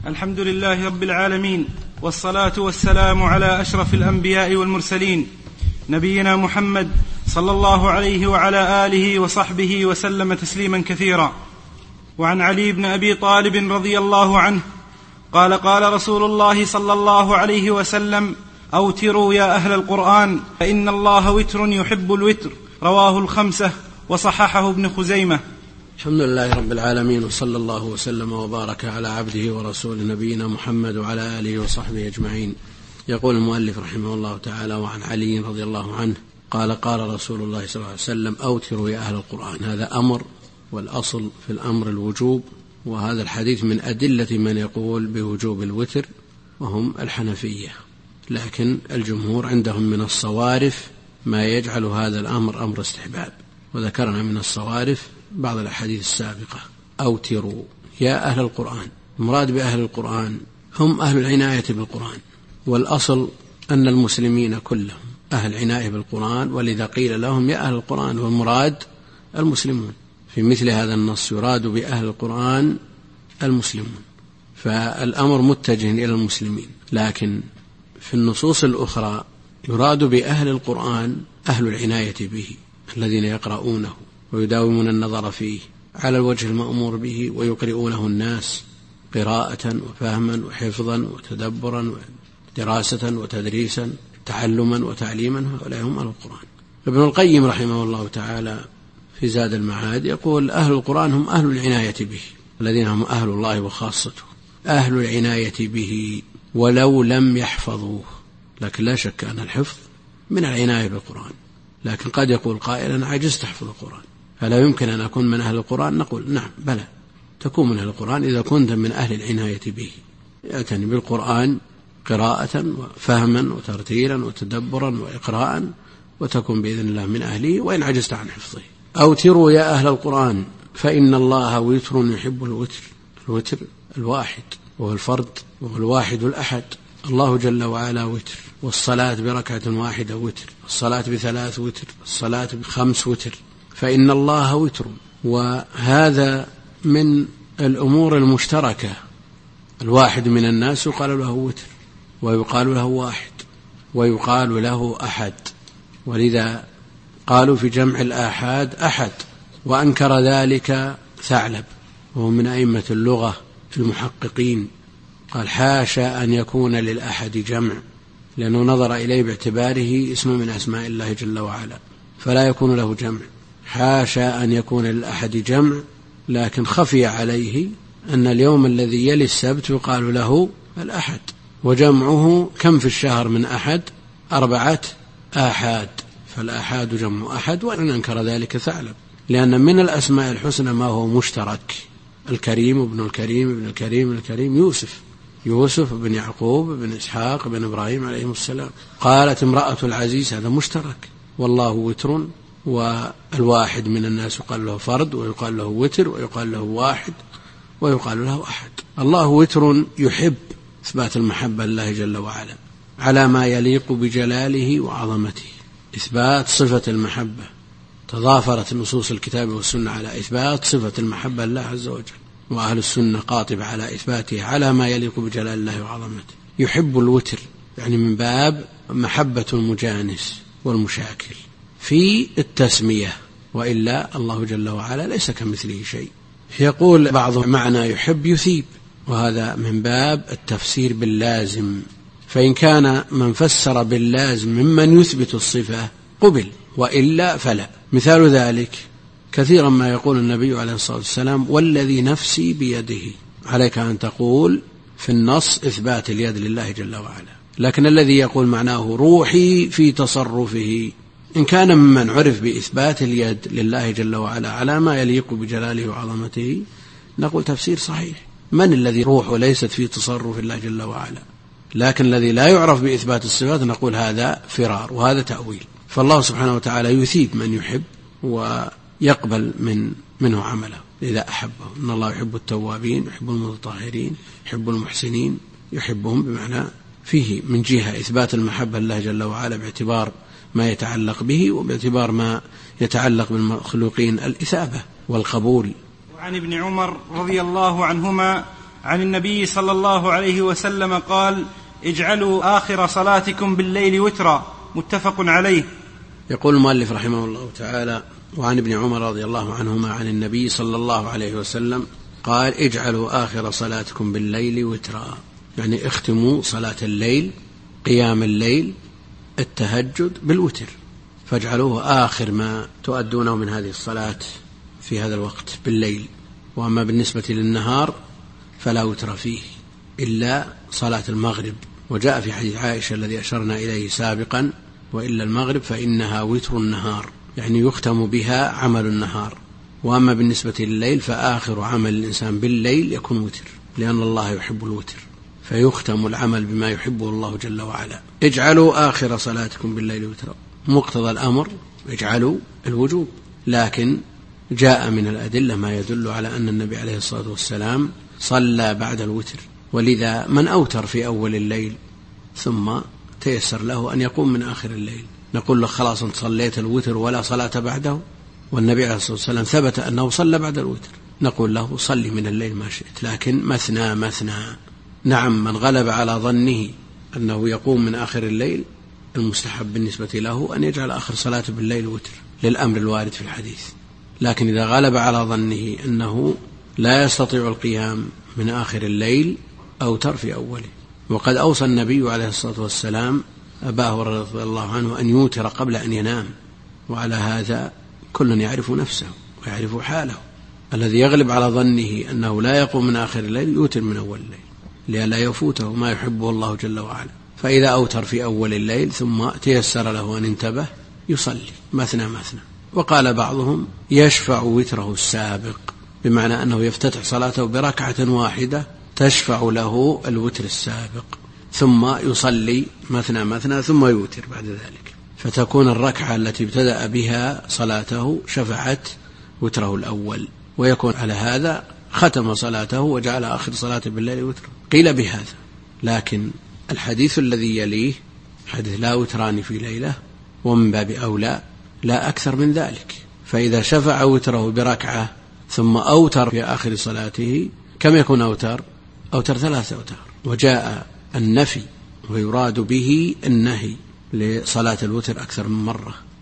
الحمد لله رب العالمين، والصلاة والسلام على أشرف الأنبياء والمرسلين، نبينا محمد صلى الله عليه وعلى آله وصحبه وسلم تسليما كثيرا. وعن علي بن أبي طالب رضي الله عنه قال: قال رسول الله صلى الله عليه وسلم: أوتروا يا أهل القرآن فإن الله وتر يحب الوتر. رواه الخمسة وصححه ابن خزيمة. الحمد لله رب العالمين، وصلى الله وسلم وبارك على عبده ورسوله نبينا محمد وعلى آله وصحبه أجمعين. يقول المؤلف رحمه الله تعالى: وعن علي رضي الله عنه قال: قال رسول الله صلى الله عليه وسلم: أوتروا يا أهل القرآن. هذا أمر، والأصل في الأمر الوجوب، وهذا الحديث من أدلة من يقول بوجوب الوتر وهم الحنفية، لكن الجمهور عندهم من الصوارف ما يجعل هذا الأمر أمر استحباب، وذكرنا من الصوارف بعض الأحاديث السابقة. أوتروا يا أهل القرآن. المراد بأهل القرآن هم أهل العناية بالقرآن، والأصل أن المسلمين كلهم أهل عناية بالقرآن، ولذا قيل لهم يا أهل القرآن، والمراد المسلمون. في مثل هذا النص يراد بأهل القرآن المسلمون، فالأمر متجه إلى المسلمين، لكن في النصوص الأخرى يراد بأهل القرآن أهل العناية به، الذين يقرؤونه ويداومون النظر فيه على الوجه المأمور به، ويقرؤونه الناس قراءة وفهما وحفظا وتدبرا ودراسة وتدريسا، تعلما وتعليما. هؤلاء هم أهل القرآن. ابن القيم رحمه الله تعالى في زاد المعاد يقول: أهل القرآن هم أهل العناية به، الذين هم أهل الله وخاصته، أهل العناية به ولو لم يحفظوه. لكن لا شك أن الحفظ من العناية بالقرآن، لكن قد يقول قائل: أنا عجزت أحفظ القرآن، فلا يمكن أن أكون من أهل القرآن؟ نقول: نعم، بلى، تكون من أهل القرآن إذا كنت من أهل العناية به، يعتني بالقرآن قراءة وفهما وترتيلا وتدبرا وإقراء، وتكون بإذن الله من أهله وإن عجزت عن حفظه. أوتروا يا أهل القرآن فإن الله وتر يحب الوتر. الوتر الواحد، وهو الفرد، وهو الواحد الأحد. الله جل وعلا وتر، والصلاة بركعة واحدة وتر، الصلاة ب3 وتر، الصلاة ب5 وتر، فإن الله وتر. وهذا من الأمور المشتركة. الواحد من الناس يقال له وتر، ويقال له واحد، ويقال له أحد، ولذا قالوا في جمع الآحاد أحد. وأنكر ذلك ثعلب، وهو من أئمة اللغة المحققين، قال: حاشا أن يكون للأحد جمع، لأنه نظر إليه باعتباره اسم من أسماء الله جل وعلا، فلا يكون له جمع. حاشا أن يكون للأحد جمع، لكن خفي عليه أن اليوم الذي يلي السبت يقال له الأحد، وجمعه كم في الشهر من أحد؟ 4 آحاد، فالآحاد جمع أحد. وأن أنكر ذلك ثعلب، لأن من الأسماء الحسنى ما هو مشترك: الكريم، ابن الكريم، ابن الكريم، الكريم، يوسف بن يعقوب بن إسحاق بن إبراهيم عليهم السلام. قالت امرأة العزيز: هذا مشترك. والله وتر، والواحد من الناس يقال له فرد، ويقال له وتر، ويقال له واحد، ويقال له أحد. الله وتر يحب، إثبات المحبة لله جل وعلا على ما يليق بجلاله وعظمته، إثبات صفة المحبة. تضافرت نصوص الكتاب والسنة على إثبات صفة المحبة لله عز وجل، وأهل السنة قاطبة على إثباتها على ما يليق بجلال الله وعظمته. يحب الوتر، يعني من باب محبة المجانس والمشاكل في التسمية، وإلا الله جل وعلا ليس كمثله شيء. يقول بعض معنى يحب يثيب، وهذا من باب التفسير باللازم، فإن كان من فسر باللازم ممن يثبت الصفة قبل، وإلا فلا. مثال ذلك كثيرا ما يقول النبي عليه الصلاة والسلام: والذي نفسي بيده. عليك أن تقول في النص إثبات اليد لله جل وعلا، لكن الذي يقول معناه روحي في تصرفه، إن كان ممن عرف بإثبات اليد لله جل وعلا على ما يليق بجلاله وعظمته، نقول تفسير صحيح. من الذي روحه ليست في تصرف الله جل وعلا؟ لكن الذي لا يعرف بإثبات الصفات نقول هذا فرار، وهذا تأويل. فالله سبحانه وتعالى يثيب من يحب ويقبل منه عمله إذا أحبه. إن الله يحب التوابين، يحب المتطهرين، يحب المحسنين، يحبهم بمعنى فيه من جهة إثبات المحبة لله جل وعلا باعتبار ما يتعلق به، وباعتبار ما يتعلق بالمخلوقين الإثابة والقبول. وعن ابن عمر رضي الله عنهما عن النبي صلى الله عليه وسلم قال: اجعلوا آخر صلاتكم بالليل وترا، متفق عليه. يقول المؤلف رحمه الله تعالى: وعن ابن عمر رضي الله عنهما عن النبي صلى الله عليه وسلم قال: اجعلوا آخر صلاتكم بالليل وترا، يعني اختموا صلاة الليل، قيام الليل، التهجد بالوتر، فاجعلوه آخر ما تؤدونه من هذه الصلاة في هذا الوقت بالليل. وأما بالنسبة للنهار فلا وتر فيه إلا صلاة المغرب، وجاء في حديث عائشة الذي أشرنا إليه سابقا: وإلا المغرب فإنها وتر النهار، يعني يختم بها عمل النهار. وأما بالنسبة لليل فآخر عمل الإنسان بالليل يكون وتر، لأن الله يحب الوتر، فيختم العمل بما يحبه الله جل وعلا. اجعلوا آخر صلاتكم بالليل وترا، مقتضى الأمر اجعلوا الوجوب، لكن جاء من الأدلة ما يدل على أن النبي عليه الصلاة والسلام صلى بعد الوتر، ولذا من أوتر في أول الليل ثم تيسر له أن يقوم من آخر الليل نقول له: خلاص أنت صليت الوتر ولا صلاة بعده؟ والنبي عليه الصلاة والسلام ثبت أنه صلى بعد الوتر، نقول له: صلي من الليل ما شئت، لكن مثنى مثنى. نعم، من غلب على ظنه أنه يقوم من آخر الليل المستحب بالنسبة له أن يجعل آخر صلاة بالليل وتر للأمر الوارد في الحديث، لكن إذا غلب على ظنه أنه لا يستطيع القيام من آخر الليل أوتر في أوله. وقد أوصى النبي عليه الصلاة والسلام أبا هريرة رضي الله عنه أن يوتر قبل أن ينام، وعلى هذا كل يعرف نفسه ويعرف حاله. الذي يغلب على ظنه أنه لا يقوم من آخر الليل يوتر من أول الليل لئلا يفوته ما يحبه الله جل وعلا. فإذا أوتر في أول الليل ثم تيسر له أن انتبه يصلي مثنى مثنى. وقال بعضهم: يشفع وتره السابق، بمعنى أنه يفتتح صلاته بركعة واحدة تشفع له الوتر السابق، ثم يصلي مثنى مثنى ثم يوتر بعد ذلك، فتكون الركعة التي ابتدأ بها صلاته شفعت وتره الأول، ويكون على هذا ختم صلاته وجعل آخر صلاته بالليل وتر. قيل بهذا، لكن الحديث الذي يليه حديث لا وتران في ليلة، ومن باب أولى لا أكثر من ذلك. فإذا شفع وتره بركعة ثم أوتر في آخر صلاته كم يكون أوتر؟ أوتر 3 أوتار. وجاء النفي ويراد به النهي لصلاة الوتر أكثر من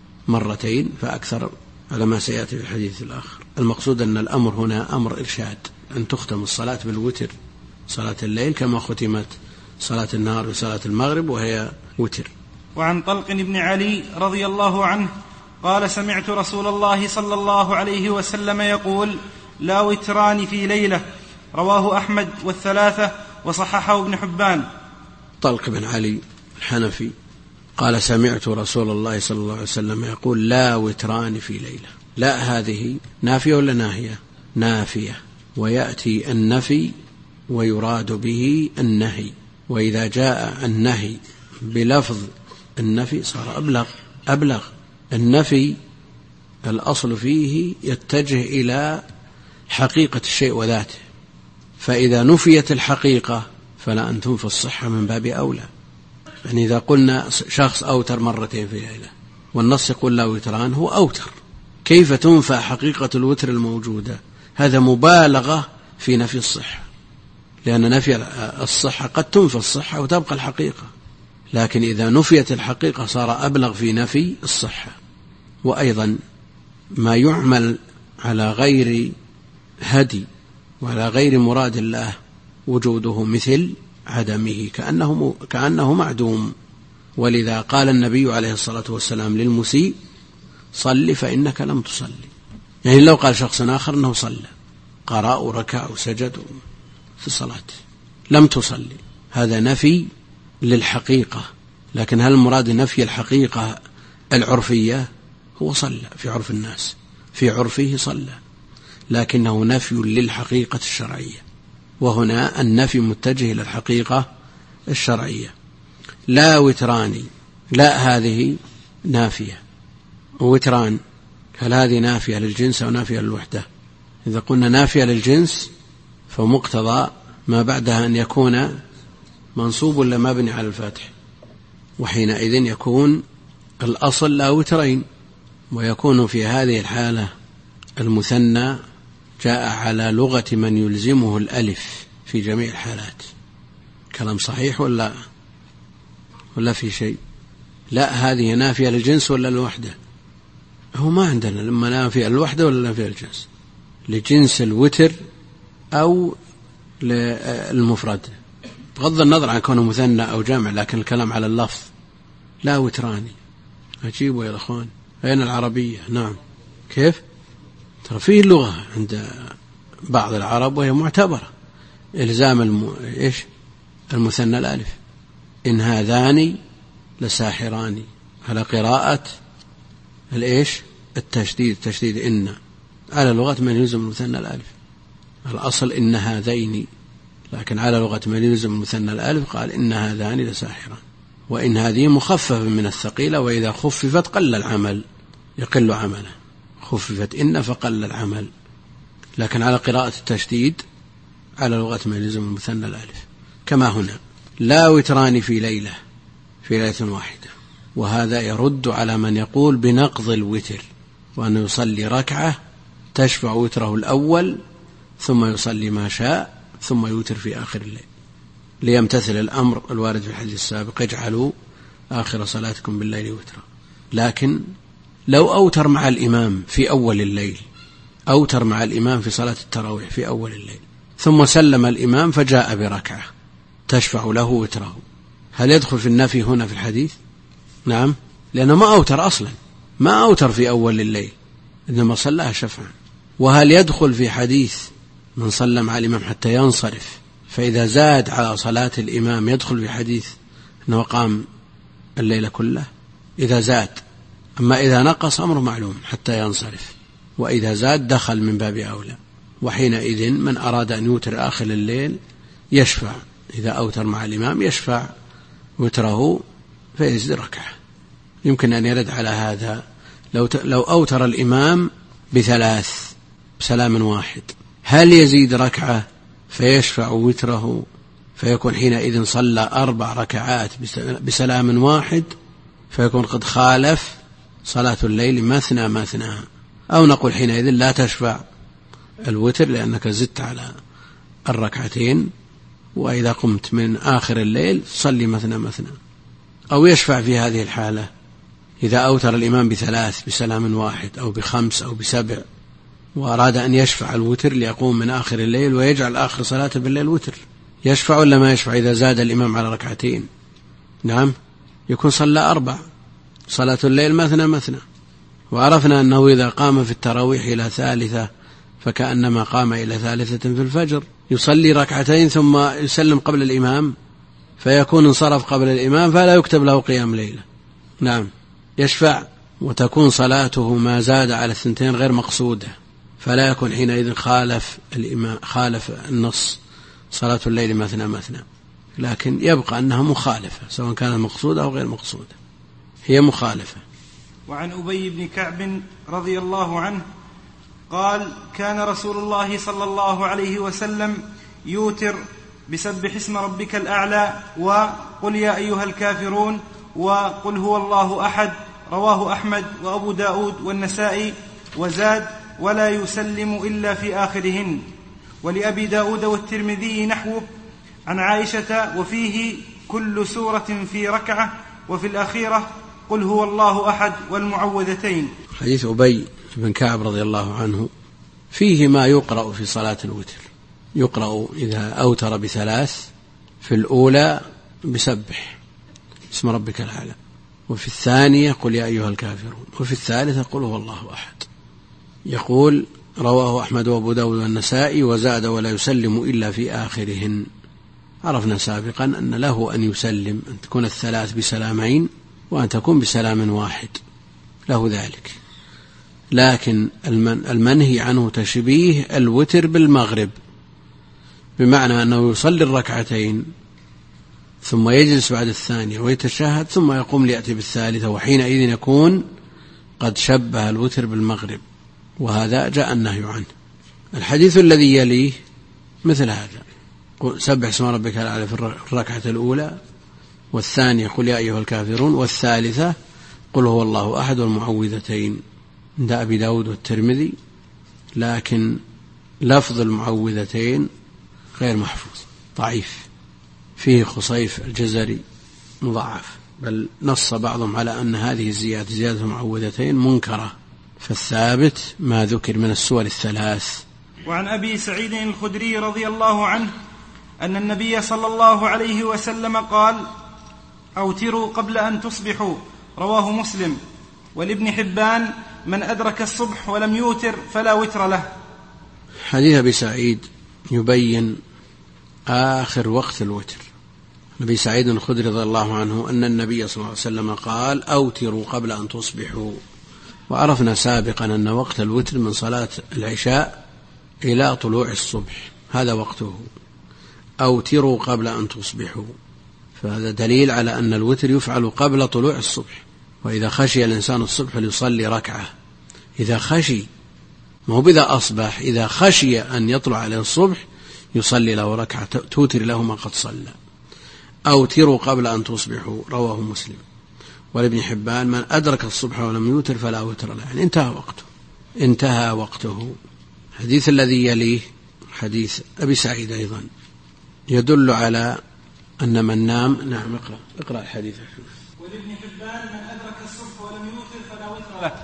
مرتين فأكثر، على ما سيأتي في الحديث الآخر. المقصود أن الأمر هنا أمر إرشاد، أن تختم الصلاة بالوتر صلاة الليل كما ختمت صلاة النهار وصلاة المغرب وهي وتر. وعن طلق بن علي رضي الله عنه قال: سمعت رسول الله صلى الله عليه وسلم يقول: لا وتران في ليلة، رواه أحمد والثلاثة وصححه ابن حبان. طلق بن علي الحنفي قال: سمعت رسول الله صلى الله عليه وسلم يقول: لا وتران في ليلة. لا هذه نافية ولا ناهية؟ نافية، ويأتي النفي ويراد به النهي، وإذا جاء النهي بلفظ النفي صار أبلغ. النفي الأصل فيه يتجه إلى حقيقة الشيء وذاته، فإذا نفيت الحقيقة فلا أن تنفي الصحة من باب أولى. يعني إذا قلنا شخص أوتر مرتين في ليلة والنص يقول لا وتران، هو أوتر، كيف تنفى حقيقة الوتر الموجودة؟ هذا مبالغة في نفي الصحة، لأن نفي الصحة قد تنفى الصحة وتبقى الحقيقة، لكن إذا نفيت الحقيقة صار أبلغ في نفي الصحة. وأيضا ما يعمل على غير هدي وعلى غير مراد الله وجوده مثل عدمه، كأنه معدوم. ولذا قال النبي عليه الصلاة والسلام للمسيء: صل فإنك لم تصلي. يعني لو قال شخص آخر أنه صلى، قرأ وركع وسجد في الصلاة، لم تصلي، هذا نفي للحقيقة. لكن هل المراد نفي الحقيقة العرفية؟ هو صلى في عرف الناس، في عرفه صلى، لكنه نفي للحقيقة الشرعية، وهنا النفي متجه إلى الحقيقة الشرعية. لا وتراني، لا هذه نافية، ووتران هل هذه نافية للجنس أو نافية للوحدة؟ إذا قلنا نافية للجنس فمقتضى ما بعدها أن يكون منصوب ولا مبني على الفتح، وحينئذ يكون الأصل لا وترين، ويكون في هذه الحالة المثنى جاء على لغة من يلزمه الألف في جميع الحالات. كلام صحيح ولا في شيء؟ لا، هذه نافية للجنس ولا الوحدة؟ هو ما عندنا لما نافية الوحدة ولا نافية الجنس، لجنس الوتر أو للمفرد، بغض النظر عن كونه مثنى أو جمع، لكن الكلام على اللفظ. لا وتراني. أجيبوا يا أخوان، أين العربية؟ نعم. كيف؟ ترى فيه اللغة عند بعض العرب وهي معتبرة، إلزام المثنى الألف. إن هذان لساحران، على قراءة التشديد إن، على لغة من يلزم المثنى الألف. الأصل إن هذين، لكن على لغة من يلزم المثنى الألف قال إن هذان لساحران. وإن هذه مخففة من الثقيلة، وإذا خففت قل العمل، يقل عمله. خففت إن فقل العمل، لكن على قراءة التشديد على لغة من يلزم المثنى الألف. كما هنا لا وتران في ليلة واحدة، وهذا يرد على من يقول بنقض الوتر، وأنه يصلي ركعة تشفع وتره الأول ثم يصلي ما شاء ثم يوتر في آخر الليل، ليمتثل الأمر الوارد في الحديث السابق: اجعلوا آخر صلاتكم بالليل وترا. لكن لو أوتر مع الإمام في أول الليل، أوتر مع الإمام في صلاة التراويح في أول الليل، ثم سلم الإمام فجاء بركعة تشفع له وتره، هل يدخل في النفي هنا في الحديث؟ نعم، لأنه ما أوتر أصلا، ما أوتر في أول الليل، إنما صلىها شفعا. وهل يدخل في حديث من صلى مع الإمام حتى ينصرف، فإذا زاد على صلاة الإمام يدخل في حديث أنه قام الليل كله إذا زاد؟ أما إذا نقص أمر معلوم حتى ينصرف، وإذا زاد دخل من باب أولى. وحينئذ من أراد أن يوتر آخر الليل يشفع، إذا أوتر مع الإمام يشفع وتره فيزيد ركعة. يمكن أن يرد على هذا لو أوتر الإمام بثلاث بسلام واحد، هل يزيد ركعة فيشفع وتره فيكون حينئذ صلى 4 ركعات بسلام واحد، فيكون قد خالف صلاة الليل مثنى، أو نقول حينئذ لا تشفع الوتر لأنك زدت على الركعتين، وإذا قمت من آخر الليل صلي مثنى، أو يشفع في هذه الحالة إذا أوتر الإمام ب3 بسلام واحد أو ب5 أو ب7، وأراد أن يشفع الوتر ليقوم من آخر الليل ويجعل آخر صلاة بالليل وتر، يشفع ولا ما يشفع إذا زاد الإمام على ركعتين؟ نعم، يكون صلى 4 صلاة الليل مثنى. وعرفنا أنه إذا قام في التراويح إلى 3 فكأنما قام إلى 3 في الفجر، يصلي ركعتين ثم يسلم قبل الإمام، فيكون انصرف قبل الإمام فلا يكتب له قيام ليلة. نعم، يشفع، وتكون صلاته ما زاد على 2 غير مقصودة، فلا يكون حينئذ خالف النص صلاة الليل مثنى، لكن يبقى أنها مخالفة سواء كانت مقصودة أو غير مقصودة، هي مخالفة. وعن أبي بن كعب رضي الله عنه قال: كان رسول الله صلى الله عليه وسلم يوتر بسبح اسم ربك الأعلى وقل يا أيها الكافرون وقل هو الله أحد، رواه أحمد وأبو داود والنسائي، وزاد: ولا يسلم إلا في آخرهن. ولأبي داود والترمذي نحوه عن عائشة وفيه كل سورة في ركعة، وفي الأخيرة قل هو الله أحد والمعوذتين. حديث أبي بن كعب رضي الله عنه فيه ما يقرأ في صلاة الوتر، يقرأ إذا أوتر ب3 في الأولى بسبح اسم ربك الأعلى، وفي الثانية قل يا أيها الكافرون، وفي الثالثة قل هو الله أحد. يقول: رواه أحمد وأبو داود والنسائي، وزاد: ولا يسلم إلا في آخرهن. عرفنا سابقا أن له أن يسلم، أن تكون 3 بسلامين وأن تكون بسلام واحد، له ذلك. لكن المنهي عنه تشبيه الوتر بالمغرب، بمعنى أنه يصلي الركعتين ثم يجلس بعد الثانية ويتشهد ثم يقوم ليأتي بالثالثة، وحينئذ يكون قد شبه الوتر بالمغرب، وهذا جاء النهي عنه. الحديث الذي يليه مثل هذا: سبح اسم ربك الأعلى في الركعة الأولى، والثانية قل يا أيها الكافرون، والثالثة قل هو الله أحد والمعوذتين، عند أبي داود والترمذي. لكن لفظ المعوذتين غير محفوظ ضعيف، فيه خصيف الجزري مضاعف، بل نص بعضهم على أن هذه الزيادة زيادة معوذتين منكرة، فالثابت ما ذكر من السور الثلاث. وعن أبي سعيد الخدري رضي الله عنه أن النبي صلى الله عليه وسلم قال: أوتروا قبل أن تصبحوا، رواه مسلم. ولابن حبان: من أدرك الصبح ولم يوتر فلا وتر له. حديث أبي سعيد يبين آخر وقت الوتر. أبي سعيد الخدري رضي الله عنه أن النبي صلى الله عليه وسلم قال: أوتروا قبل أن تصبحوا. وعرفنا سابقا أن وقت الوتر من صلاة العشاء إلى طلوع الصبح، هذا وقته. أوتروا قبل أن تصبحوا، فهذا دليل على أن الوتر يفعل قبل طلوع الصبح. وإذا خشي الإنسان الصبح ليصلي ركعة، إذا خشي، ما هو بإذا أصبح، إذا خشي أن يطلع عليه الصبح يصلي له ركعة توتر له ما قد صلى. أوتروا قبل أن تصبحوا، رواه مسلم. ولابن حبان: من أدرك الصبح ولم يوتر فلا وتر له، يعني انتهى وقته. الحديث الذي يليه حديث أبي سعيد أيضا يدل على أن من نام. نعم، اقرأ الحديث. ولابن حبان: من أدرك الصبح ولم يوتر فلا وتر له.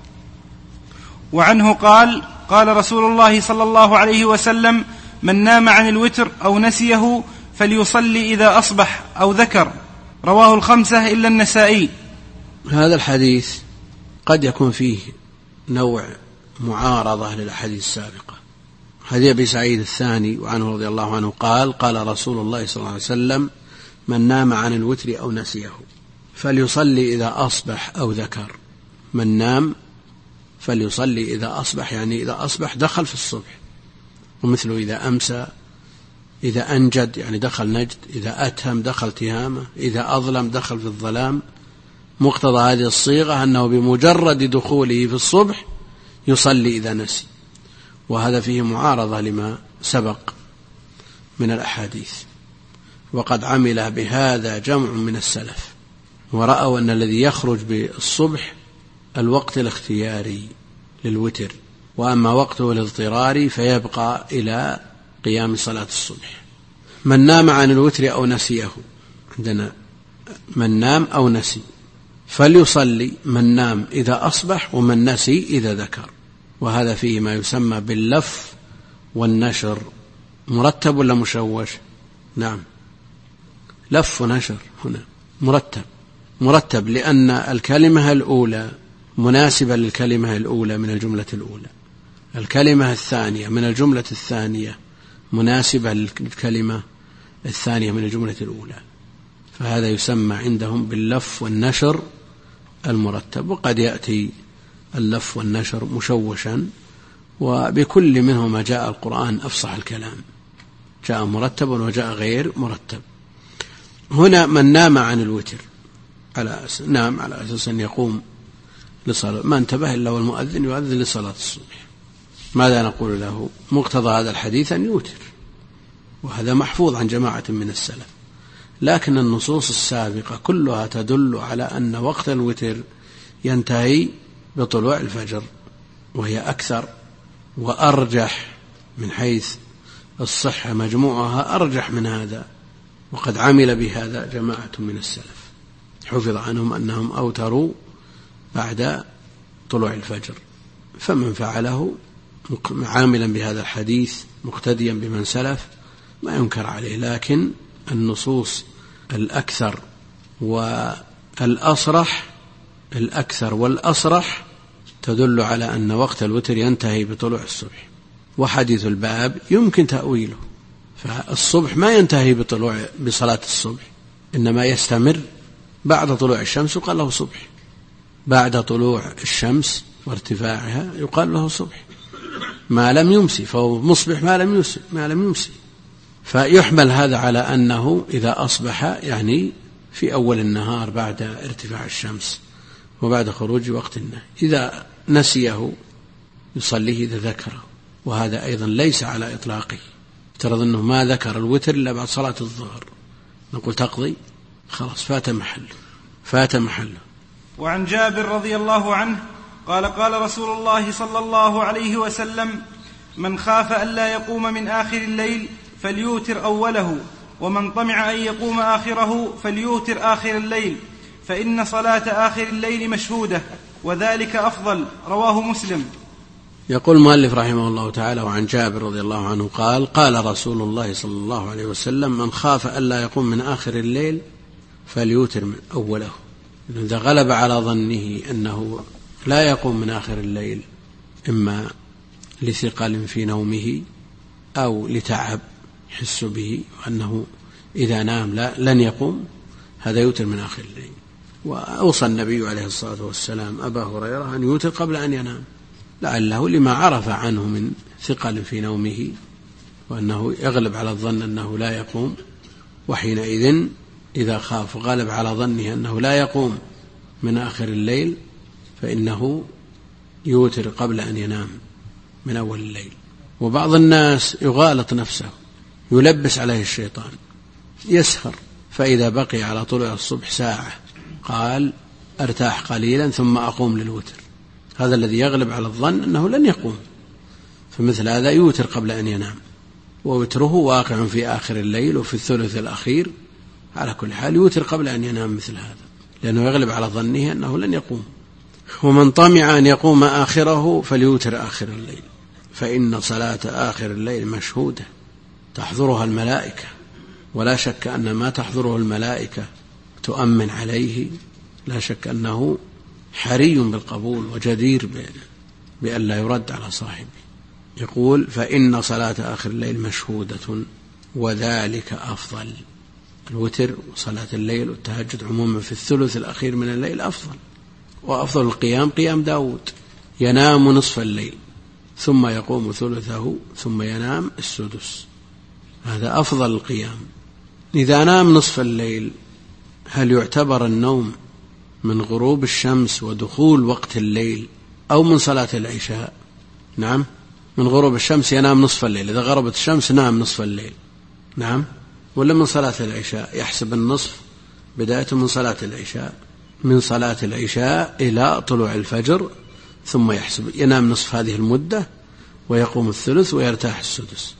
وعنه قال: قال رسول الله صلى الله عليه وسلم: من نام عن الوتر أو نسيه فليصلي إذا أصبح أو ذكر، رواه الخمسة إلا النسائي. هذا الحديث قد يكون فيه نوع معارضة للأحاديث السابقة. حديث أبي سعيد الثاني وعنه رضي الله عنه قال: قال رسول الله صلى الله عليه وسلم: من نام عن الوتر أو نسيه فليصلي إذا أصبح أو ذكر. من نام فليصلي إذا أصبح، يعني إذا أصبح دخل في الصبح، ومثله إذا أمسى، إذا أنجد يعني دخل نجد، إذا أتهم دخل تهامة، إذا أظلم دخل في الظلام. مقتضى هذه الصيغة أنه بمجرد دخوله في الصبح يصلي إذا نسي، وهذا فيه معارضة لما سبق من الأحاديث. وقد عمل بهذا جمع من السلف، ورأوا أن الذي يخرج بالصبح الوقت الاختياري للوتر، وأما وقته الاضطراري فيبقى إلى قيام صلاة الصبح. من نام عن الوتر أو نسيه، عندنا من نام أو نسي، فليصلي من نام إذا أصبح، ومن نسي إذا ذكر. وهذا فيه ما يسمى باللف والنشر. مرتب ولا مشوش؟ نعم، لف ونشر هنا مرتب، لأن الكلمة الأولى مناسبة للكلمة الأولى من الجملة الأولى، الكلمة الثانية من الجملة الثانية مناسبة للكلمة الثانية من الجملة الأولى، فهذا يسمى عندهم باللف والنشر المرتب. وقد يأتي اللف والنشر مشوشا، وبكل منهما جاء القرآن أفصح الكلام، جاء مرتبا وجاء غير مرتب. هنا من نام عن الوتر نام على أساس أن يقوم لصلاة، ما انتبه إلا والمؤذن يؤذن لصلاة الصبح، ماذا نقول له؟ مقتضى هذا الحديث أن يوتر، وهذا محفوظ عن جماعة من السلف. لكن النصوص السابقة كلها تدل على أن وقت الوتر ينتهي بطلوع الفجر، وهي أكثر وأرجح من حيث الصحة، مجموعها أرجح من هذا. وقد عمل بهذا جماعة من السلف، حفظ عنهم أنهم أوتروا بعد طلوع الفجر، فمن فعله عاملا بهذا الحديث مقتديا بمن سلف ما ينكر عليه. لكن النصوص الأكثر والأصرح تدل على أن وقت الوتر ينتهي بطلوع الصبح. وحديث الباب يمكن تأويله، فالصبح ما ينتهي بصلاة الصبح، إنما يستمر بعد طلوع الشمس يقال له صبح، بعد طلوع الشمس وارتفاعها يقال له صبح، ما لم يمسي فهو مصبح ما لم يمسي. فيحمل هذا على أنه إذا أصبح يعني في أول النهار بعد ارتفاع الشمس وبعد خروج وقت النهي. إذا نسيه يصليه إذا ذكره، وهذا أيضا ليس على إطلاقه. افترض أنه ما ذكر الوتر إلا بعد صلاة الظهر، نقول تقضي، خلاص فات محله. وعن جابر رضي الله عنه قال: قال رسول الله صلى الله عليه وسلم: من خاف ألا يقوم من آخر الليل فليوتر أوله، ومن طمع أن يقوم آخره فليوتر آخر الليل، فإن صلاة آخر الليل مشهودة وذلك أفضل. رواه مسلم. يقول المؤلف رحمه الله تعالى: وعن جابر رضي الله عنه قال: قال رسول الله صلى الله عليه وسلم: من خاف ألا يقوم من آخر الليل فليوتر من أوله. إذا غلب على ظنه أنه لا يقوم من آخر الليل، إما لثقل في نومه أو لتعب يحس به وأنه إذا نام لن يقوم، هذا يوتر من آخر الليل. وأوصى النبي عليه الصلاة والسلام أبا هريرة أن يوتر قبل أن ينام، لعله لما عرف عنه من ثقل في نومه وأنه يغلب على الظن أنه لا يقوم، وحينئذ إذا خاف غالب على ظنه أنه لا يقوم من آخر الليل فإنه يوتر قبل أن ينام من أول الليل. وبعض الناس يغالط نفسه، يلبس عليه الشيطان، يسهر فإذا بقي على طلوع الصبح ساعة قال أرتاح قليلا ثم أقوم للوتر، هذا الذي يغلب على الظن أنه لن يقوم، فمثل هذا يوتر قبل أن ينام، ووتره واقع في آخر الليل وفي الثلث الأخير. على كل حال يوتر قبل أن ينام مثل هذا، لأنه يغلب على ظنه أنه لن يقوم. ومن طمع أن يقوم آخره فليوتر آخر الليل، فإن صلاة آخر الليل مشهودة تحضرها الملائكة، ولا شك أن ما تحضره الملائكة تؤمن عليه، لا شك أنه حري بالقبول وجدير بأن لا يرد على صاحبه. يقول: فإن صلاة آخر الليل مشهودة وذلك أفضل. الوتر وصلاة الليل والتهجد عموما في الثلث الأخير من الليل أفضل، وأفضل القيام قيام داود، ينام نصف الليل ثم يقوم ثلثه ثم ينام السدس، هذا أفضل القيام. إذا نام نصف الليل هل يعتبر النوم من غروب الشمس ودخول وقت الليل أو من صلاة العشاء؟ نعم، من غروب الشمس ينام نصف الليل، إذا غربت الشمس نام نصف الليل، نعم. ولا من صلاة العشاء يحسب النصف بداية من صلاة العشاء، من صلاة العشاء إلى طلوع الفجر، ثم يحسب ينام نصف هذه المدة ويقوم الثلث ويرتاح السدس.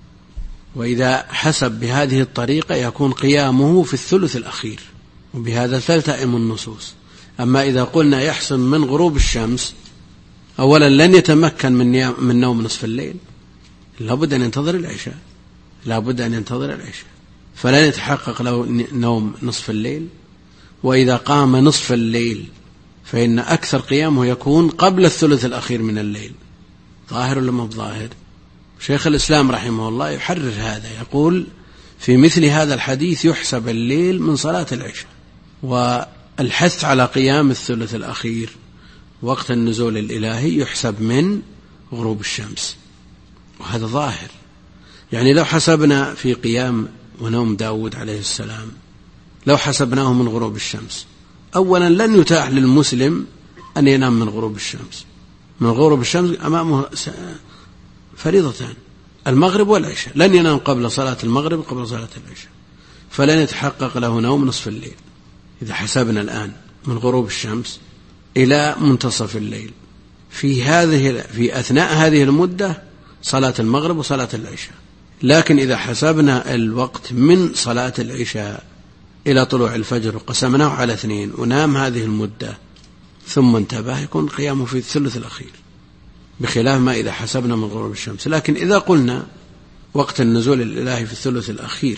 وإذا حسب بهذه الطريقة يكون قيامه في الثلث الأخير، وبهذا تلتئم النصوص. أما إذا قلنا يحسب من غروب الشمس، أولا لن يتمكن من نوم نصف الليل، لابد أن ينتظر العشاء، لابد أن ينتظر العشاء، فلن يتحقق له نوم نصف الليل. وإذا قام نصف الليل فإن أكثر قيامه يكون قبل الثلث الأخير من الليل. ظاهر ولا مو ظاهر؟ شيخ الإسلام رحمه الله يحرر هذا، يقول: في مثل هذا الحديث يحسب الليل من صلاة العشاء، والحث على قيام الثلث الأخير وقت النزول الإلهي يحسب من غروب الشمس، وهذا ظاهر. يعني لو حسبنا في قيام ونوم داود عليه السلام، لو حسبناه من غروب الشمس، أولا لن يتاح للمسلم أن ينام من غروب الشمس. من غروب الشمس أمامه فريضتان، المغرب والعشاء، لن ينام قبل صلاة المغرب قبل صلاة العشاء، فلن يتحقق له نوم نصف الليل. إذا حسبنا الآن من غروب الشمس إلى منتصف الليل، في أثناء هذه المدة صلاة المغرب وصلاة العشاء. لكن إذا حسبنا الوقت من صلاة العشاء إلى طلوع الفجر وقسمناه على 2 ونام هذه المدة ثم انتبه، يكون قيامه في الثلث الأخير، بخلاف ما إذا حسبنا من غروب الشمس. لكن إذا قلنا وقت النزول الإلهي في الثلث الأخير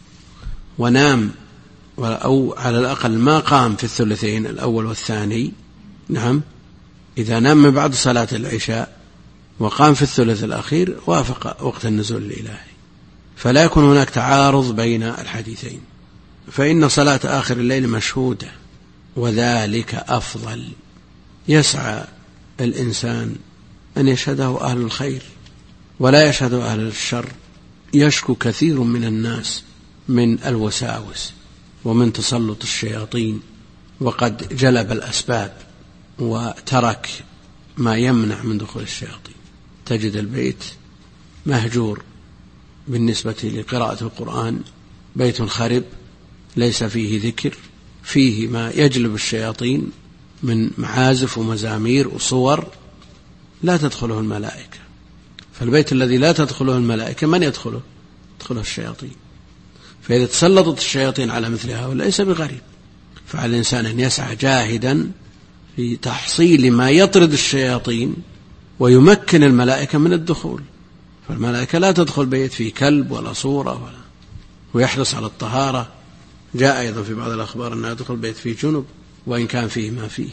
ونام، أو على الأقل ما قام في الثلثين الأول والثاني، نعم، إذا نام من بعد صلاة العشاء وقام في الثلث الأخير وافق وقت النزول الإلهي، فلا يكون هناك تعارض بين الحديثين. فإن صلاة آخر الليل مشهودة وذلك أفضل. يسعى الإنسان أن يشهده أهل الخير ولا يشهده أهل الشر. يشكو كثير من الناس من الوساوس ومن تسلط الشياطين، وقد جلب الأسباب وترك ما يمنع من دخول الشياطين. تجد البيت مهجور بالنسبة لقراءة القرآن، بيت خرب ليس فيه ذكر، فيه ما يجلب الشياطين من معازف ومزامير وصور لا تدخله الملائكة. فالبيت الذي لا تدخله الملائكة من يدخله؟ تدخلها الشياطين. فإذا تسلطت الشياطين على مثل هؤلاء ليس بغريب، فعلى الإنسان أن يسعى جاهدا في تحصيل ما يطرد الشياطين ويمكن الملائكة من الدخول. فالملائكة لا تدخل بيت فيه كلب ولا صورة ويحرص على الطهارة. جاء أيضا في بعض الأخبار أنها تدخل بيت فيه جنب وإن كان فيه ما فيه.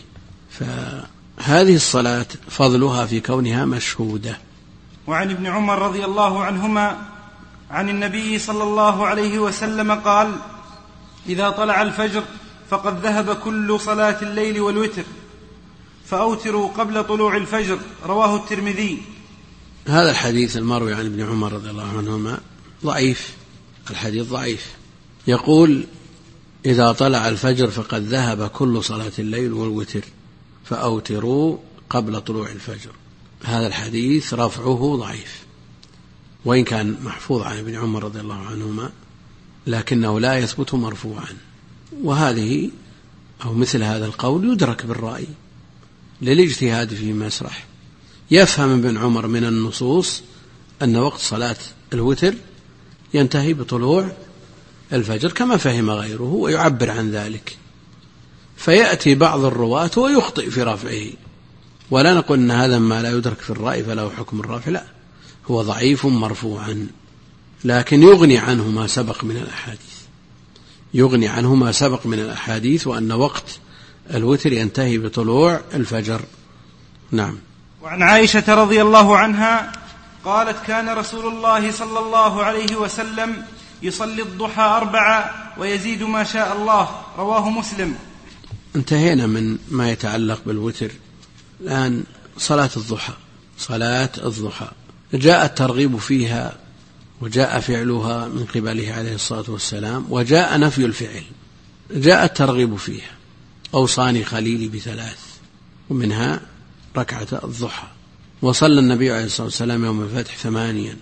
فهذه الصلاة فضلها في كونها مشهودة. وعن ابن عمر رضي الله عنهما عن النبي صلى الله عليه وسلم قال: إذا طلع الفجر فقد ذهب كل صلاة الليل والوتر، فأوتروا قبل طلوع الفجر. رواه الترمذي. هذا الحديث المروي عن ابن عمر رضي الله عنهما ضعيف، الحديث ضعيف. يقول: إذا طلع الفجر فقد ذهب كل صلاة الليل والوتر، فأوتروا قبل طلوع الفجر. هذا الحديث رفعه ضعيف، وإن كان محفوظ عن ابن عمر رضي الله عنهما لكنه لا يثبت مرفوعا. وهذه أو مثل هذا القول يدرك بالرأي للاجتهاد في مسرح. يفهم ابن عمر من النصوص أن وقت صلاة الوتر ينتهي بطلوع الفجر كما فهم غيره ويعبر عن ذلك، فيأتي بعض الرواة ويخطئ في رفعه، ولا نقول أن هذا ما لا يدرك في الرأي فله حكم الرفع، لا، هو ضعيف مرفوعا، لكن يغني عنه ما سبق من الأحاديث، يغني عنه ما سبق من الأحاديث وأن وقت الوتر ينتهي بطلوع الفجر. نعم. وعن عائشة رضي الله عنها قالت: كان رسول الله صلى الله عليه وسلم يصلي الضحى 4 ويزيد ما شاء الله. رواه مسلم. انتهينا من ما يتعلق بالوتر. الآن صلاة الضحى. صلاة الضحى جاء الترغيب فيها وجاء فعلها من قبله عليه الصلاة والسلام، وجاء نفي الفعل. جاء الترغيب فيها: أوصاني خليلي ب3، ومنها ركعة الضحى. وصلى النبي عليه الصلاة والسلام يوم الفتح 8،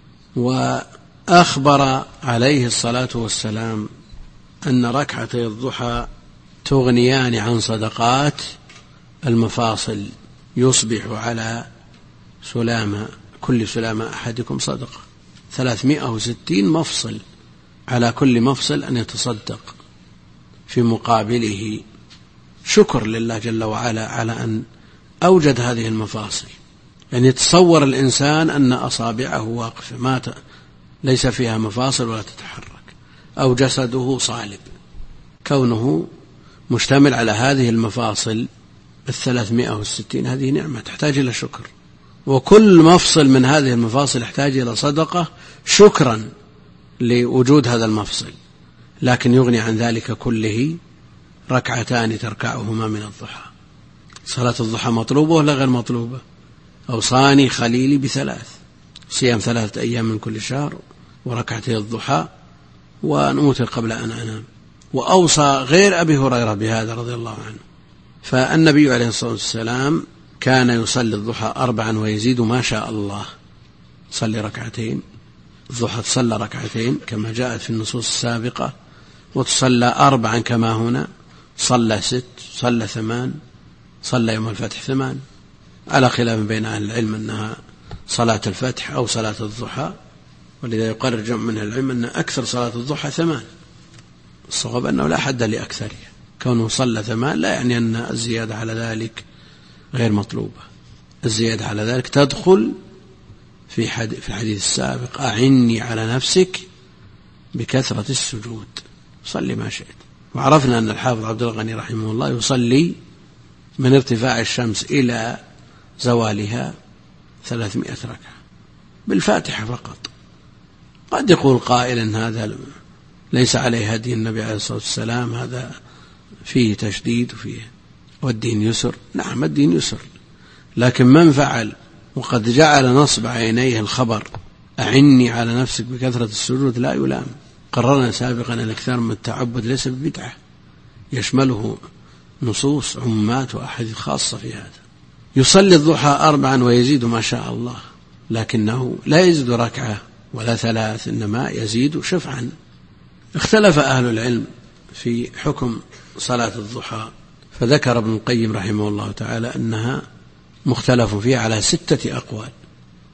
وأخبر عليه الصلاة والسلام أن ركعتي الضحى تغنيان عن صدقات المفاصل، يصبح على كل سلامة أحدكم صدقة، 360 مفصل، على كل مفصل أن يتصدق في مقابله شكر لله جل وعلا على أن أوجد هذه المفاصل. يعني يتصور الإنسان أن أصابعه واقفة ليس فيها مفاصل ولا تتحرك، أو جسده صالب، كونه مشتمل على هذه المفاصل 360 هذه نعمة تحتاج إلى شكر، وكل مفصل من هذه المفاصل يحتاج إلى صدقة شكرا لوجود هذا المفصل. لكن يغني عن ذلك كله ركعتان تركعهما من الضحى. صلاة الضحى مطلوبة ولا غير مطلوبة؟ أوصاني خليلي ب3، صيام 3 أيام من كل شهر، وركعتي الضحى، وأن أوتر قبل أن أنام. وأوصى غير أبي هريرة بهذا رضي الله عنه. فالنبي عليه الصلاة والسلام كان يصلي الضحى 4 ويزيد ما شاء الله. صلي ركعتين الضحى، تصلى ركعتين كما جاءت في النصوص السابقة، وتصلى 4 كما هنا، صلى 6، صلى 8، صلى يوم الفتح 8، على خلاف بين أهل العلم أنها صلاة الفتح أو صلاة الضحى، ولذا يقرر جمع من العلم أن أكثر صلاة الضحى 8. الصواب أنه لا حد لأكثرها، كونه صلى 8 لا يعني أن الزيادة على ذلك غير مطلوبة. الزيادة على ذلك تدخل في الحديث السابق: أعني على نفسك بكثرة السجود، صلي ما شئت. وعرفنا أن الحافظ عبد الغني رحمه الله يصلي من ارتفاع الشمس إلى زوالها 300 ركعة بالفاتحة فقط. قد يقول قائل إن هذا ليس عليه هدي النبي عليه الصلاة والسلام، هذا فيه تشديد والدين يسر. نعم الدين يسر، لكن من فعل وقد جعل نصب عينيه الخبر أعني على نفسك بكثرة السجود لا يلام. قررنا سابقا أن الإكثار من التعبد ليس ببدعة، يشمله نصوص عمات وأحاديث خاصة في هذا. يصلي الضحى 4 ويزيد ما شاء الله، لكنه لا يزيد ركعة ولا 3، إنما يزيد شفعا. اختلف أهل العلم في حكم صلاة الضحى، فذكر ابن القيم رحمه الله تعالى أنها مختلف فيها على 6 أقوال.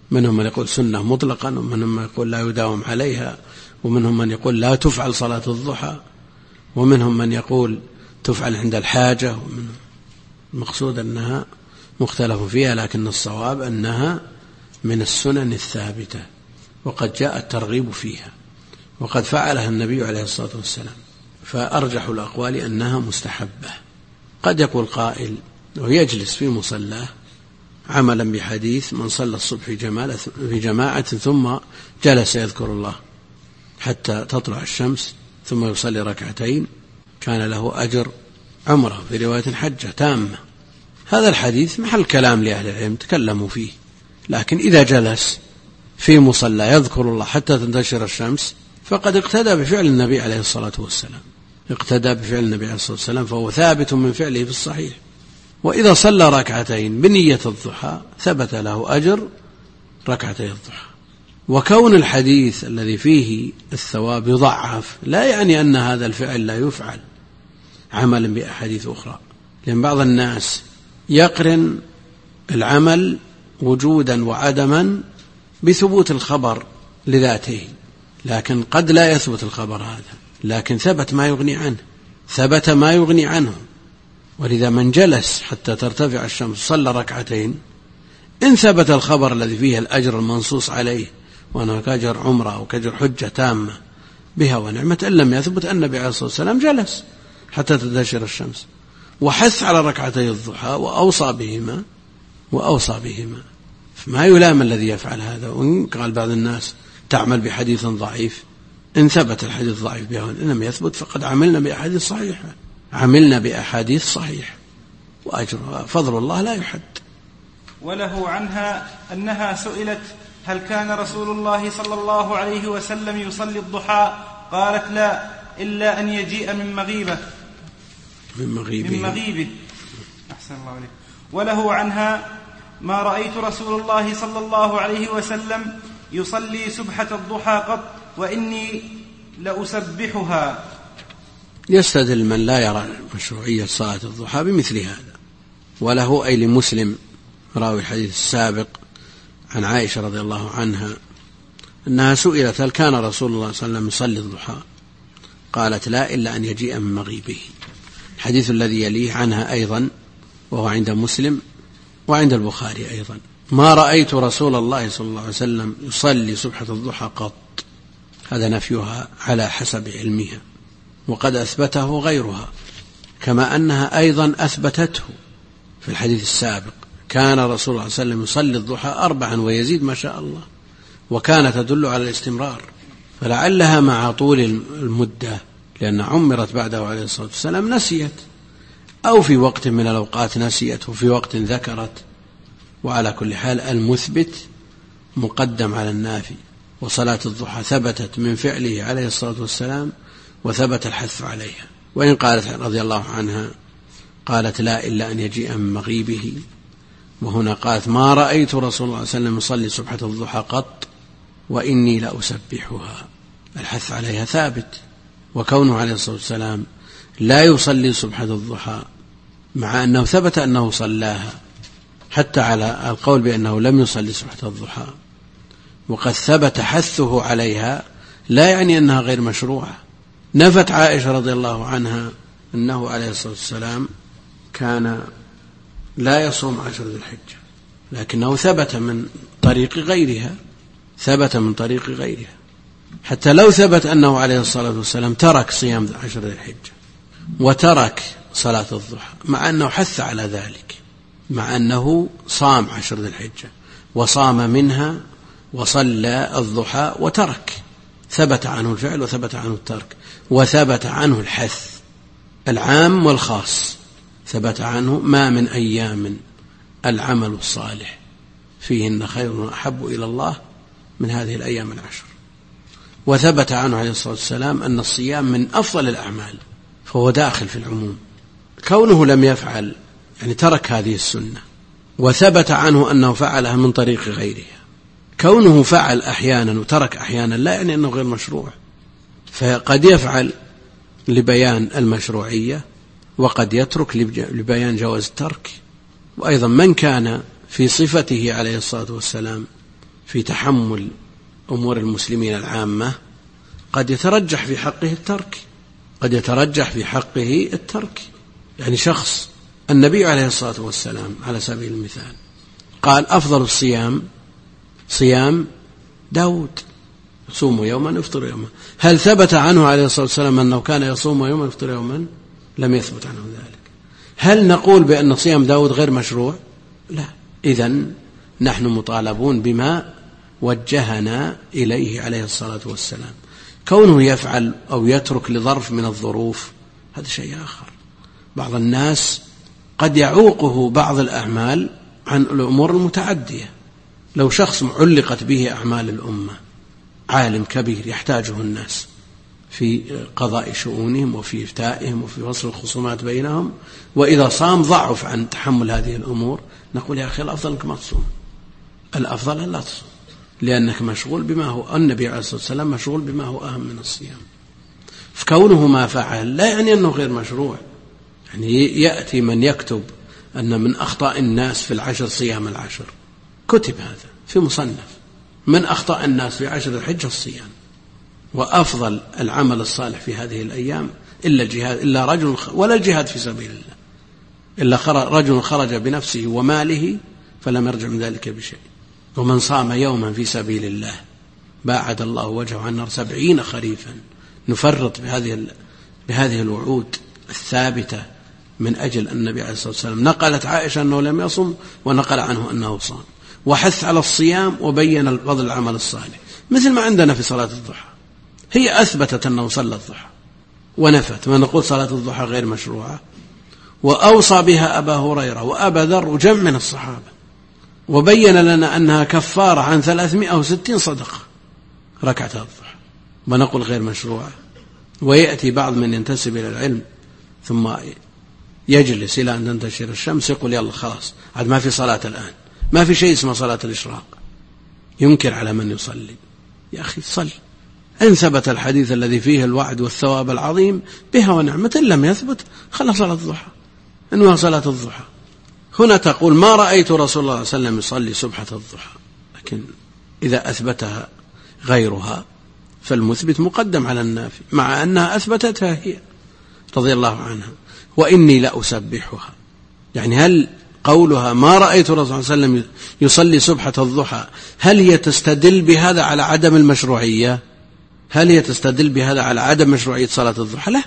منهم من يقول سنة مطلقا، ومنهم من يقول لا يداوم عليها، ومنهم من يقول لا تفعل صلاة الضحى، ومنهم من يقول تفعل عند الحاجة. المقصود أنها مختلف فيها، لكن الصواب أنها من السنن الثابتة، وقد جاء الترغيب فيها، وقد فعلها النبي عليه الصلاة والسلام، فأرجح الأقوال أنها مستحبة. قد يقول قائل ويجلس في مصلاه عملا بحديث من صلى الصبح في جماعة ثم جلس يذكر الله حتى تطلع الشمس ثم يصلي ركعتين كان له أجر عمره، في رواية حجة تامة. هذا الحديث محل كلام لأهل العلم تكلموا فيه، لكن إذا جلس في مصلى يذكر الله حتى تنتشر الشمس فقد اقتدى بفعل النبي عليه الصلاة والسلام، اقتدى بفعل النبي عليه الصلاة والسلام، فهو ثابت من فعله في الصحيح. وإذا صلى ركعتين بنية الضحى ثبت له أجر ركعتي الضحى. وكون الحديث الذي فيه الثواب يضعف لا يعني أن هذا الفعل لا يفعل عملا بأحاديث أخرى، لأن بعض الناس يقرن العمل وجودا وعدما بثبوت الخبر لذاته، لكن قد لا يثبت الخبر هذا، لكن ثبت ما يغني عنه، ثبت ما يغني عنه. ولذا من جلس حتى ترتفع الشمس صلى ركعتين إن ثبت الخبر الذي فيه الأجر المنصوص عليه وأنه كأجر عمره أو كأجر حجة تامة بها ونعمة، إن لم يثبت أن النبي عليه الصلاة والسلام جلس حتى تنتشر الشمس وحث على ركعتي الضحى وأوصى بهما، فما يلام الذي يفعل هذا. وإن قال بعض الناس تعمل بحديث ضعيف، إن ثبت الحديث ضعيف بها وإن لم يثبت فقد عملنا بأحاديث صحيحة، وأجر فضل الله لا يحد. وله عنها أنها سئلت هل كان رسول الله صلى الله عليه وسلم يصلي الضحى؟ قالت لا، إلا أن يجيء من مغيبه. أحسن الله عليك. وله عنها ما رأيت رسول الله صلى الله عليه وسلم يصلي سبحة الضحى قط وإني لأسبحها. يستدل من لا يرى مشروعية صلاة الضحى بمثل هذا. وله أي لمسلم راوي الحديث السابق عن عائشة رضي الله عنها أنها سئلت هل كان رسول الله صلى الله عليه وسلم يصلي الضحى؟ قالت لا، إلا أن يجيء من مغيبه. الحديث الذي يليه عنها أيضا وهو عند مسلم وعند البخاري أيضا، ما رأيت رسول الله صلى الله عليه وسلم يصلي سبحة الضحى قط. هذا نفيها على حسب علمها، وقد أثبته غيرها، كما أنها أيضا أثبتته في الحديث السابق كان رسول الله صلى الله عليه وسلم يصلي الضحى 4 ويزيد ما شاء الله، وكانت تدل على الاستمرار. فلعلها مع طول المدة لأن عمرت بعده عليه الصلاة والسلام نسيت، أو في وقت من الأوقات نسيت وفي وقت ذكرت. وعلى كل حال المثبت مقدم على النافي، وصلاة الضحى ثبتت من فعله عليه الصلاة والسلام وثبت الحث عليها. وإن قالت رضي الله عنها قالت لا، إلا أن يجيء من مغيبه، وهنا قالت ما رأيت رسول الله صلى الله عليه وسلم يصلي سبحة الضحى قط وإني لأسبحها. الحث عليها ثابت، وكونه عليه الصلاة والسلام لا يصلي سبحة الضحى مع أنه ثبت أنه صلاها، حتى على القول بأنه لم يصلي سبحة الضحى وقد ثبت حثه عليها، لا يعني أنها غير مشروعة. نفت عائشة رضي الله عنها أنه عليه الصلاة والسلام كان لا يصوم 10 ذي الحجة، لكنه ثبت من طريق غيرها، حتى لو ثبت أنه عليه الصلاة والسلام ترك صيام 10 ذي الحجة وترك صلاة الضحى، مع أنه حث على ذلك، مع أنه صام 10 ذي الحجة وصام منها وصلى الضحى وترك، ثبت عنه الفعل وثبت عنه الترك، وثبت عنه الحث العام والخاص، ثبت عنه ما من أيام العمل الصالح فيهن خير أحب إلى الله من هذه الأيام 10. وثبت عنه عليه الصلاة والسلام أن الصيام من أفضل الأعمال، فهو داخل في العموم. كونه لم يفعل يعني ترك هذه السنة، وثبت عنه أنه فعلها من طريق غيرها. كونه فعل أحيانا وترك أحيانا لا يعني أنه غير مشروع، فقد يفعل لبيان المشروعية وقد يترك لبيان جواز الترك. وأيضا من كان في صفته عليه الصلاة والسلام في تحمل أمور المسلمين العامة قد يترجح في حقه الترك، قد يترجح في حقه الترك. يعني شخص النبي عليه الصلاة والسلام على سبيل المثال قال أفضل الصيام صيام داود، يصوم يوما يفطر يوما. هل ثبت عنه عليه الصلاة والسلام أنه كان يصوم يوما يفطر يوما؟ لم يثبت عنه ذلك. هل نقول بأن صيام داود غير مشروع؟ لا. إذن نحن مطالبون بما وجهنا إليه عليه الصلاة والسلام. كونه يفعل أو يترك لظرف من الظروف هذا شيء آخر. بعض الناس قد يعوقه بعض الأعمال عن الأمور المتعدية. لو شخص علقت به أعمال الأمة، عالم كبير يحتاجه الناس في قضاء شؤونهم وفي إفتائهم وفي فصل الخصومات بينهم، وإذا صام ضعف عن تحمل هذه الأمور، نقول يا أخي الأفضل أنك ما تصوم، الأفضل أن لا تصوم، لأنك مشغول بما هو النبي عليه الصلاة والسلام مشغول بما هو أهم من الصيام. فكونه ما فعل لا يعني أنه غير مشروع. يعني يأتي من يكتب أن من أخطاء الناس في العشر صيام العشر، كتب هذا في مصنف، من أخطاء الناس في عشر الحجة الصيام، وأفضل العمل الصالح في هذه الأيام إلا الجهاد، إلا رجل ولا الجهاد في سبيل الله، إلا رجل خرج بنفسه وماله فلم يرجع من ذلك بشيء. ومن صام يوما في سبيل الله باعد الله وجهه عن النار 70 خريفا. نفرط بهذه الوعود الثابتة من أجل النبي عليه الصلاة والسلام. نقلت عائشة أنه لم يصم، ونقل عنه أنه صام، وحث على الصيام وبين فضل العمل الصالح، مثل ما عندنا في صلاة الضحى. هي أثبتت أنه صلى الضحى ونفت ما نقول صلاة الضحى غير مشروعة، وأوصى بها أبا هريرة وأبا ذر وجمع من الصحابة، وبين لنا أنها كفارة عن 360 صدقة ركعة الضحى، ونقول غير مشروعة. ويأتي بعض من ينتسب إلى العلم ثم يجلس إلى أن تنتشر الشمس يقول يلا خلاص عاد ما في صلاة الآن، ما في شيء اسمه صلاة الإشراق، ينكر على من يصلي. يا أخي صل، إن ثبت الحديث الذي فيه الوعد والثواب العظيم بها ونعمة، إن لم يثبت خلص صلاة الضحى، إنها صلاة الضحى. هنا تقول ما رأيت رسول الله صلى الله عليه وسلم يصلي سبحة الضحى، لكن إذا أثبتها غيرها فالمثبت مقدم على النافي، مع أنها أثبتتها هي رضي الله عنها. وإني لأسبحها، يعني هل قولها ما رأيت رسول الله صلى الله عليه وسلم يصلي سبحة الضحى هل هي تستدل بهذا على عدم المشروعية؟ هل هي تستدل بهذا على عدم مشروعية صلاة الضحى؟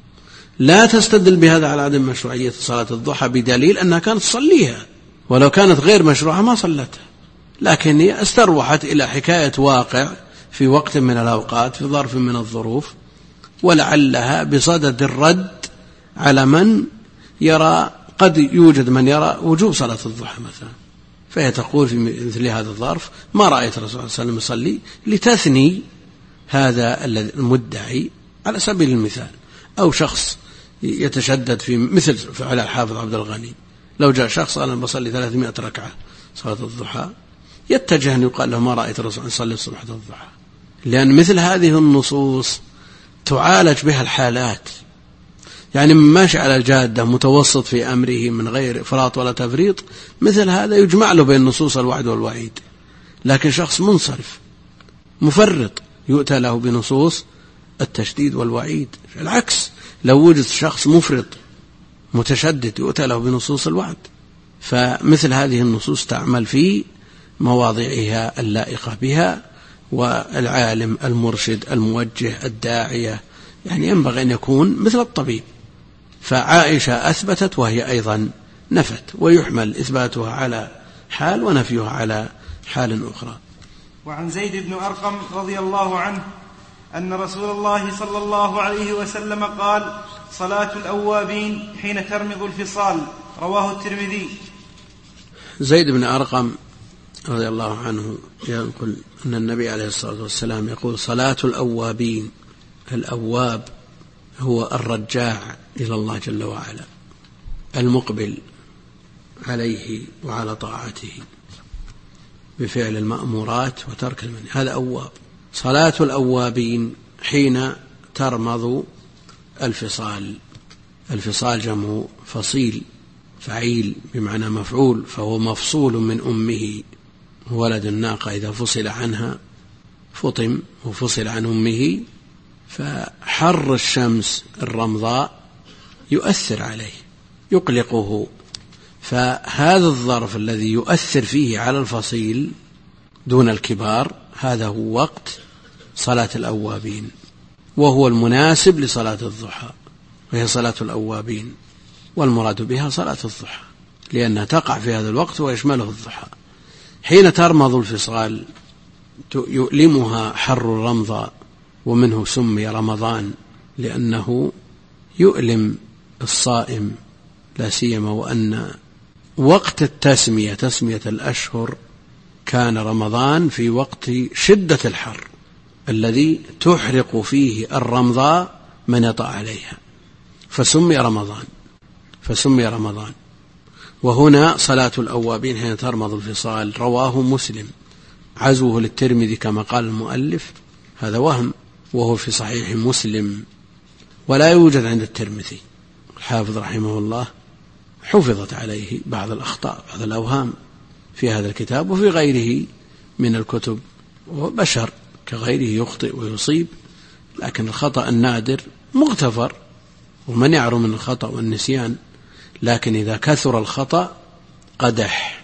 لا تستدل بهذا على عدم مشروعية صلاة الضحى، بدليل أنها كانت تصليها، ولو كانت غير مشروعة ما صلتها، لكن هي استروحت إلى حكاية واقع في وقت من الأوقات في ظرف من الظروف، ولعلها بصدد الرد على من يرى، قد يوجد من يرى وجوب صلاة الضحى مثلا، فهي تقول في مثل هذا الظرف ما رأيت الرسول صلى الله عليه وسلم يصلي، لتثني هذا المدعي على سبيل المثال. أو شخص يتشدد في مثل فعل الحافظ عبد الغني، لو جاء شخص قال أنا بصلي 300 ركعة صلاة الضحى، يتجه أن يقال له ما رأيت الرسول يصلي صلاة الضحى، لأن مثل هذه النصوص تعالج بها الحالات. يعني من ماشي على الجادة متوسط في أمره من غير إفراط ولا تفريط، مثل هذا يجمع له بين نصوص الوعد والوعيد. لكن شخص منصرف مفرط يؤتى له بنصوص التشديد والوعيد. العكس، لو وجد شخص مفرط متشدد يؤتى له بنصوص الوعد. فمثل هذه النصوص تعمل في مواضعها اللائقة بها، والعالم المرشد الموجه الداعية يعني ينبغي أن يكون مثل الطبيب. فعائشة أثبتت وهي أيضا نفت، ويحمل إثباتها على حال ونفيها على حال أخرى. وعن زيد بن أرقم رضي الله عنه أن رسول الله صلى الله عليه وسلم قال: صلاة الأوابين حين ترمض الفصال، رواه الترمذي. زيد بن أرقم رضي الله عنه يقول أن النبي عليه الصلاة والسلام يقول: صلاة الأوابين. الأواب هو الرجاع إلى الله جل وعلا، المقبل عليه وعلى طاعته بفعل المأمورات وترك المنهي، هذا أواب. صلاة الأوابين حين ترمض الفصال. الفصال جمع فصيل، فعيل بمعنى مفعول، فهو مفصول من أمه ولد الناقة إذا فصل عنها فطم وفصل عن أمه، فحر الشمس الرمضاء يؤثر عليه يقلقه، فهذا الظرف الذي يؤثر فيه على الفصيل دون الكبار هذا هو وقت صلاة الأوابين، وهو المناسب لصلاة الضحى، وهي صلاة الأوابين، والمراد بها صلاة الضحى لأنها تقع في هذا الوقت ويشمله الضحى. حين ترمض الفصال يؤلمها حر الرمضاء، ومنه سمي رمضان لأنه يؤلم الصائم، لا سيما وأن وقت التسمية تسمية الأشهر كان رمضان في وقت شدة الحر الذي تحرق فيه الرمضاء من يطأ عليها، فسمي رمضان. وهنا صلاة الأوابين حين ترمض الفصال رواه مسلم، عزوه للترمذي كما قال المؤلف هذا وهم، وهو في صحيح مسلم ولا يوجد عند الترمذي. الحافظ رحمه الله حفظت عليه بعض الأخطاء بعض الأوهام في هذا الكتاب وفي غيره من الكتب، وبشر كغيره يخطئ ويصيب، لكن الخطأ النادر مغتفر ومن يعرف من الخطأ والنسيان، لكن إذا كثر الخطأ قدح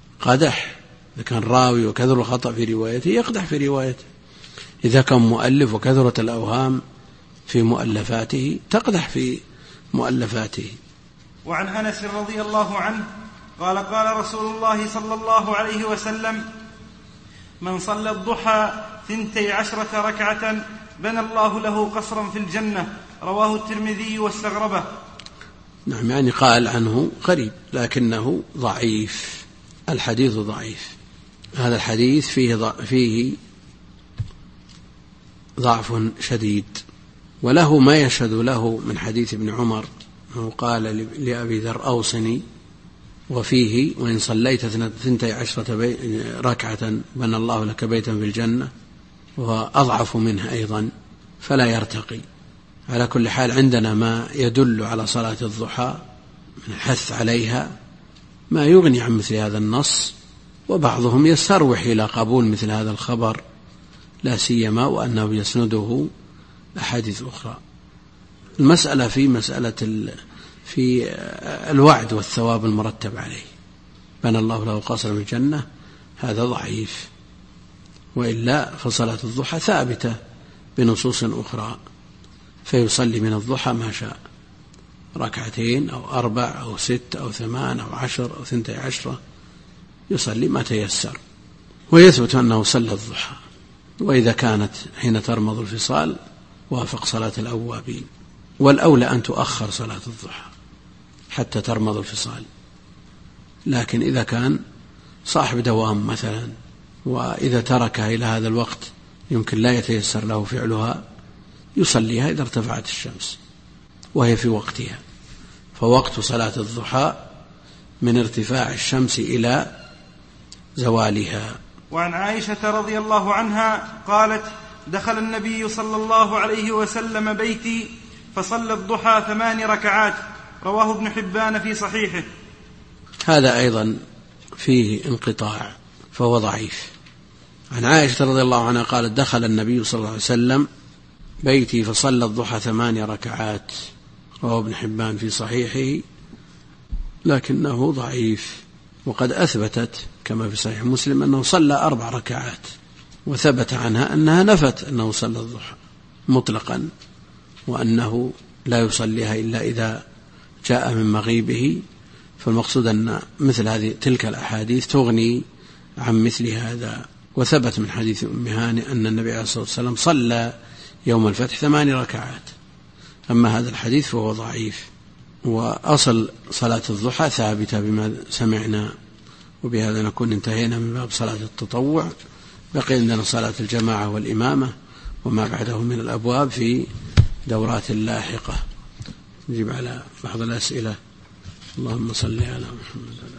إذا كان راوي وكثر الخطأ في روايته يقدح في روايته، إذا كان مؤلف وكثرت الأوهام في مؤلفاته تقدح في مؤلفاته. وعن أنس رضي الله عنه قال قال رسول الله صلى الله عليه وسلم: من صلى الضحى 12 ركعة بنى الله له قصرا في الجنة. رواه الترمذي واستغربه. نعم، يعني قال عنه قريب لكنه ضعيف، الحديث ضعيف، هذا الحديث فيه ضعف شديد، وله ما يشهد له من حديث ابن عمر قال لأبي ذر أوصني، وفيه: وإن صليت 12 ركعة بنى الله لك بيتا في الجنة، وأضعف منه أيضا فلا يرتقي. على كل حال عندنا ما يدل على صلاة الضحى من الحث عليها ما يغني عن مثل هذا النص، وبعضهم يستروح إلى قبول مثل هذا الخبر، لا سيما وأنه يسنده أحاديث أخرى. المسألة في الوعد والثواب المرتب عليه، بنى الله له قصرا في الجنة، هذا ضعيف، وإلا فصلاة الضحى ثابتة بنصوص أخرى، فيصلي من الضحى ما شاء، 2 أو 4 أو 6 أو 8 أو 10 أو 12، يصلي ما تيسر، ويثبت أنه صلى الضحى. وإذا كانت حين ترمض الفصال وافق صلاة الأوابين، والأولى أن تؤخر صلاة الضحى حتى ترمض الفصال، لكن إذا كان صاحب دوام مثلا وإذا تركها إلى هذا الوقت يمكن لا يتيسر له فعلها، يصليها إذا ارتفعت الشمس وهي في وقتها، فوقت صلاة الضحى من ارتفاع الشمس إلى زوالها. وعن عائشة رضي الله عنها قالت: دخل النبي صلى الله عليه وسلم بيتي فصلى الضحى 8 ركعات. رواه ابن حبان في صحيحه. هذا أيضا فيه انقطاع فهو ضعيف. عن عائشة رضي الله عنها قالت: دخل النبي صلى الله عليه وسلم بيتي فصلى الضحى 8 ركعات. رواه ابن حبان في صحيحه لكنه ضعيف، وقد أثبتت كما في صحيح مسلم أنه صلى 4 ركعات، وثبت عنها أنها نفت أنه صلى الضحى مطلقا، وأنه لا يصليها إلا إذا جاء من مغيبه. فالمقصود أن مثل تلك الأحاديث تغني عن مثل هذا. وثبت من حديث أم هانئ أن النبي عليه الصلاة والسلام صلى يوم الفتح 8 ركعات. أما هذا الحديث فهو ضعيف، وأصل صلاة الضحى ثابتة بما سمعنا. وبهذا نكون انتهينا من باب صلاة التطوع. بقي عندنا صلاة الجماعة والإمامة وما بعده من الأبواب في دورات لاحقة. نجيب على بعض الأسئلة. اللهم صل على محمد.